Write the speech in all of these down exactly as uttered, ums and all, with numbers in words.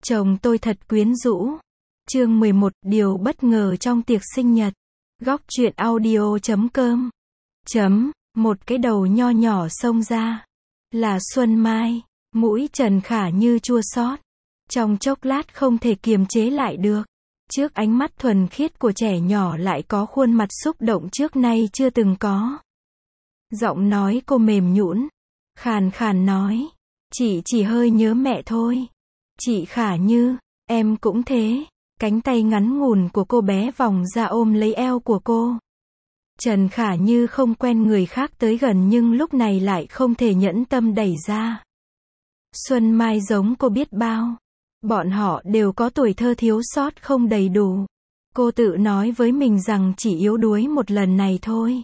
Chồng tôi thật quyến rũ. Chương mười một, điều bất ngờ trong tiệc sinh nhật. Góc truyện audio chấm com. Chấm, một cái đầu nho nhỏ xông ra. Là Xuân Mai, mũi Trần Khả Như chua xót. Trong chốc lát không thể kiềm chế lại được. Trước ánh mắt thuần khiết của trẻ nhỏ lại có khuôn mặt xúc động trước nay chưa từng có. Giọng nói cô mềm nhũn, khàn khàn nói, chị chỉ hơi nhớ mẹ thôi. Chị Khả Như, em cũng thế. Cánh tay ngắn ngủn của cô bé vòng ra ôm lấy eo của cô. Trần Khả Như không quen người khác tới gần nhưng lúc này lại không thể nhẫn tâm đẩy ra. Xuân Mai giống cô biết bao. Bọn họ đều có tuổi thơ thiếu sót không đầy đủ. Cô tự nói với mình rằng chỉ yếu đuối một lần này thôi.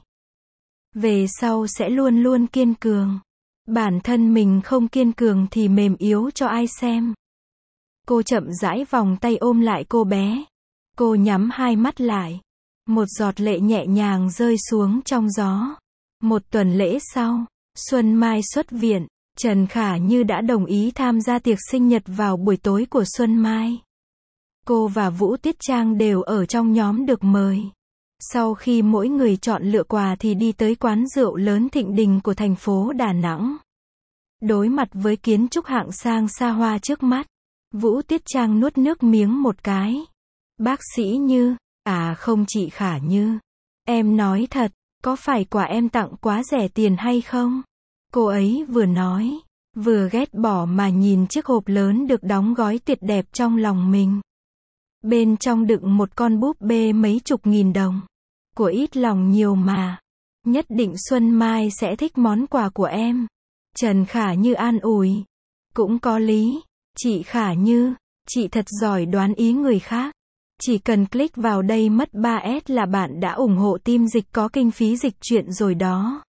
Về sau sẽ luôn luôn kiên cường. Bản thân mình không kiên cường thì mềm yếu cho ai xem. Cô chậm rãi vòng tay ôm lại cô bé. Cô nhắm hai mắt lại. Một giọt lệ nhẹ nhàng rơi xuống trong gió. Một tuần lễ sau, Xuân Mai xuất viện. Trần Khả Như đã đồng ý tham gia tiệc sinh nhật vào buổi tối của Xuân Mai. Cô và Vũ Tiết Trang đều ở trong nhóm được mời. Sau khi mỗi người chọn lựa quà thì đi tới quán rượu lớn thịnh đình của thành phố Đà Nẵng. Đối mặt với kiến trúc hạng sang xa hoa trước mắt, Vũ Tiết Trang nuốt nước miếng một cái. Bác sĩ Như, à không chị Khả Như. Em nói thật, có phải quà em tặng quá rẻ tiền hay không? Cô ấy vừa nói, vừa ghét bỏ mà nhìn chiếc hộp lớn được đóng gói tuyệt đẹp trong lòng mình. Bên trong đựng một con búp bê mấy chục nghìn đồng. Của ít lòng nhiều mà. Nhất định Xuân Mai sẽ thích món quà của em. Trần Khả Như an ủi. Cũng có lý. Chị Khả Như, chị thật giỏi đoán ý người khác. Chỉ cần click vào đây mất ba S là bạn đã ủng hộ team dịch có kinh phí dịch truyện rồi đó.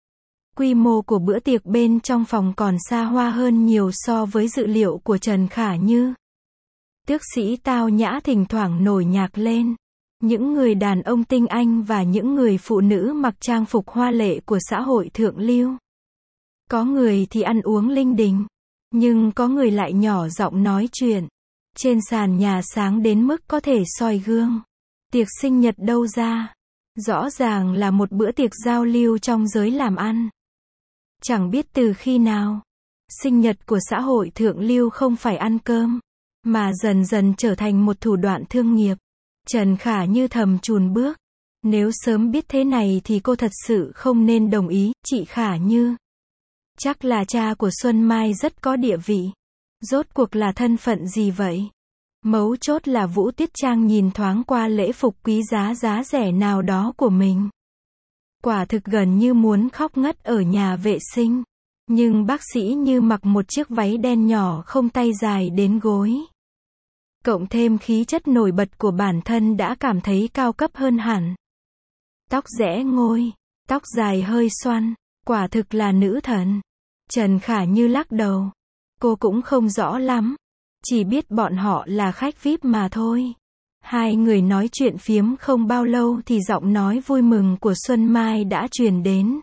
Quy mô của bữa tiệc bên trong phòng còn xa hoa hơn nhiều so với dự liệu của Trần Khả Như. Tước sĩ tao nhã thỉnh thoảng nổi nhạc lên. Những người đàn ông tinh anh và những người phụ nữ mặc trang phục hoa lệ của xã hội thượng lưu. Có người thì ăn uống linh đình. Nhưng có người lại nhỏ giọng nói chuyện. Trên sàn nhà sáng đến mức có thể soi gương. Tiệc sinh nhật đâu ra? Rõ ràng là một bữa tiệc giao lưu trong giới làm ăn. Chẳng biết từ khi nào, sinh nhật của xã hội thượng lưu không phải ăn cơm, mà dần dần trở thành một thủ đoạn thương nghiệp. Trần Khả Như thầm chùn bước. Nếu sớm biết thế này thì cô thật sự không nên đồng ý. Chị Khả Như, chắc là cha của Xuân Mai rất có địa vị. Rốt cuộc là thân phận gì vậy? Mấu chốt là Vũ Tiết Trang nhìn thoáng qua lễ phục quý giá giá rẻ nào đó của mình. Quả thực gần như muốn khóc ngất ở nhà vệ sinh. Nhưng bác sĩ Như mặc một chiếc váy đen nhỏ không tay dài đến gối. Cộng thêm khí chất nổi bật của bản thân đã cảm thấy cao cấp hơn hẳn. Tóc rẽ ngôi, tóc dài hơi xoăn, quả thực là nữ thần. Trần Khả Như lắc đầu. Cô cũng không rõ lắm. Chỉ biết bọn họ là khách vi ai pi mà thôi. Hai người nói chuyện phiếm không bao lâu thì giọng nói vui mừng của Xuân Mai đã truyền đến.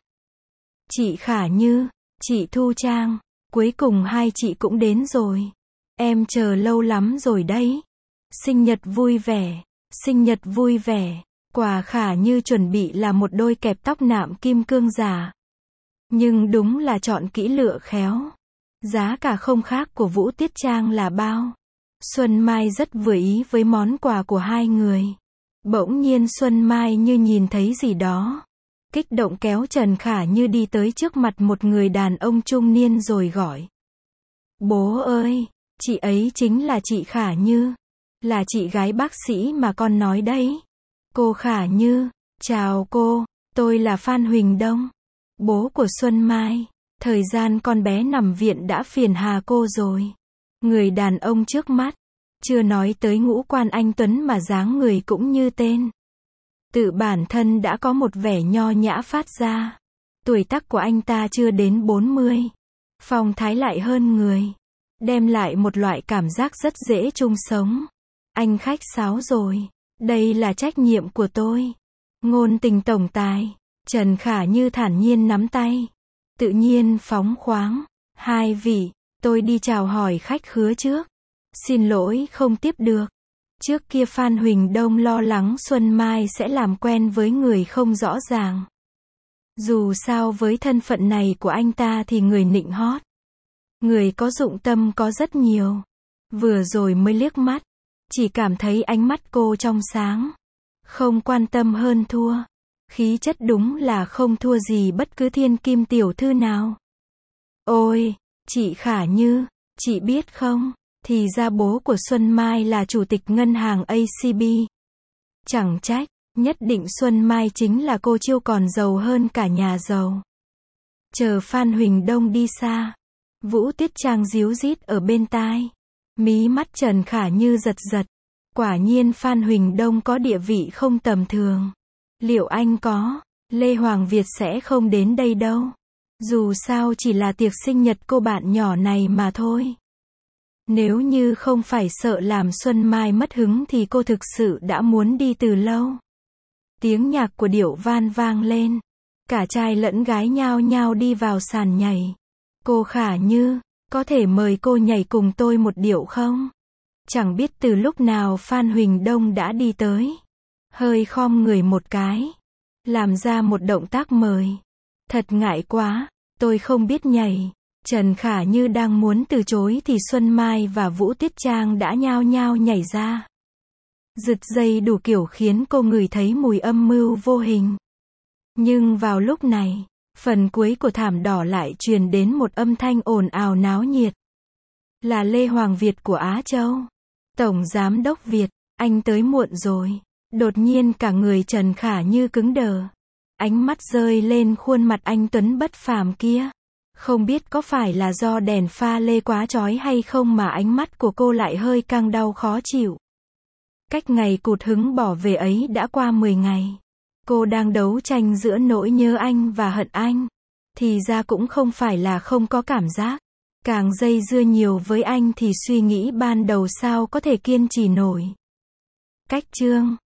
Chị Khả Như, chị Thu Trang, cuối cùng hai chị cũng đến rồi. Em chờ lâu lắm rồi đấy. Sinh nhật vui vẻ, sinh nhật vui vẻ. Quà Khả Như chuẩn bị là một đôi kẹp tóc nạm kim cương giả. Nhưng đúng là chọn kỹ lựa khéo. Giá cả không khác của Vũ Tiết Trang là bao. Xuân Mai rất vừa ý với món quà của hai người. Bỗng nhiên Xuân Mai như nhìn thấy gì đó. Kích động kéo Trần Khả Như đi tới trước mặt một người đàn ông trung niên rồi gọi. Bố ơi, chị ấy chính là chị Khả Như. Là chị gái bác sĩ mà con nói đấy. Cô Khả Như, chào cô, tôi là Phan Huỳnh Đông. Bố của Xuân Mai. Thời gian con bé nằm viện đã phiền hà cô rồi. Người đàn ông trước mắt, chưa nói tới ngũ quan anh tuấn mà dáng người cũng như tên. Tự bản thân đã có một vẻ nho nhã phát ra. Tuổi tác của anh ta chưa đến bốn mươi. Phong thái lại hơn người. Đem lại một loại cảm giác rất dễ chung sống. Anh khách sáo rồi. Đây là trách nhiệm của tôi. Ngôn tình tổng tài. Trần Khả Như thản nhiên nắm tay. Tự nhiên phóng khoáng. Hai vị, tôi đi chào hỏi khách khứa trước. Xin lỗi không tiếp được. Trước kia Phan Huỳnh Đông lo lắng Xuân Mai sẽ làm quen với người không rõ ràng. Dù sao với thân phận này của anh ta thì người nịnh hót, người có dụng tâm có rất nhiều. Vừa rồi mới liếc mắt, chỉ cảm thấy ánh mắt cô trong sáng, không quan tâm hơn thua. Khí chất đúng là không thua gì bất cứ thiên kim tiểu thư nào. Ôi, chị Khả Như, chị biết không, thì ra bố của Xuân Mai là chủ tịch ngân hàng a xê bê. Chẳng trách, nhất định Xuân Mai chính là cô chiêu còn giàu hơn cả nhà giàu. Chờ Phan Huỳnh Đông đi xa, Vũ Tiết Trang díu dít ở bên tai. Mí mắt Trần Khả Như giật giật. Quả nhiên Phan Huỳnh Đông có địa vị không tầm thường. Liệu anh có, Lê Hoàng Việt sẽ không đến đây đâu. Dù sao chỉ là tiệc sinh nhật cô bạn nhỏ này mà thôi. Nếu như không phải sợ làm Xuân Mai mất hứng thì cô thực sự đã muốn đi từ lâu. Tiếng nhạc của điệu van vang lên. Cả trai lẫn gái nhao nhao đi vào sàn nhảy. Cô Khả Như, có thể mời cô nhảy cùng tôi một điệu không? Chẳng biết từ lúc nào Phan Huỳnh Đông đã đi tới. Hơi khom người một cái. Làm ra một động tác mời. Thật ngại quá, tôi không biết nhảy. Trần Khả Như đang muốn từ chối thì Xuân Mai và Vũ Tiết Trang đã nhao nhao nhảy ra. Giật dây đủ kiểu khiến cô ngửi thấy mùi âm mưu vô hình. Nhưng vào lúc này, phần cuối của thảm đỏ lại truyền đến một âm thanh ồn ào náo nhiệt. Là Lê Hoàng Việt của Á Châu. Tổng Giám đốc Việt, anh tới muộn rồi. Đột nhiên cả người Trần Khả Như cứng đờ. Ánh mắt rơi lên khuôn mặt anh tuấn bất phàm kia. Không biết có phải là do đèn pha lê quá chói hay không mà ánh mắt của cô lại hơi căng đau khó chịu. Cách ngày cụt hứng bỏ về ấy đã qua mười ngày. Cô đang đấu tranh giữa nỗi nhớ anh và hận anh. Thì ra cũng không phải là không có cảm giác. Càng dây dưa nhiều với anh thì suy nghĩ ban đầu sao có thể kiên trì nổi. Cách chương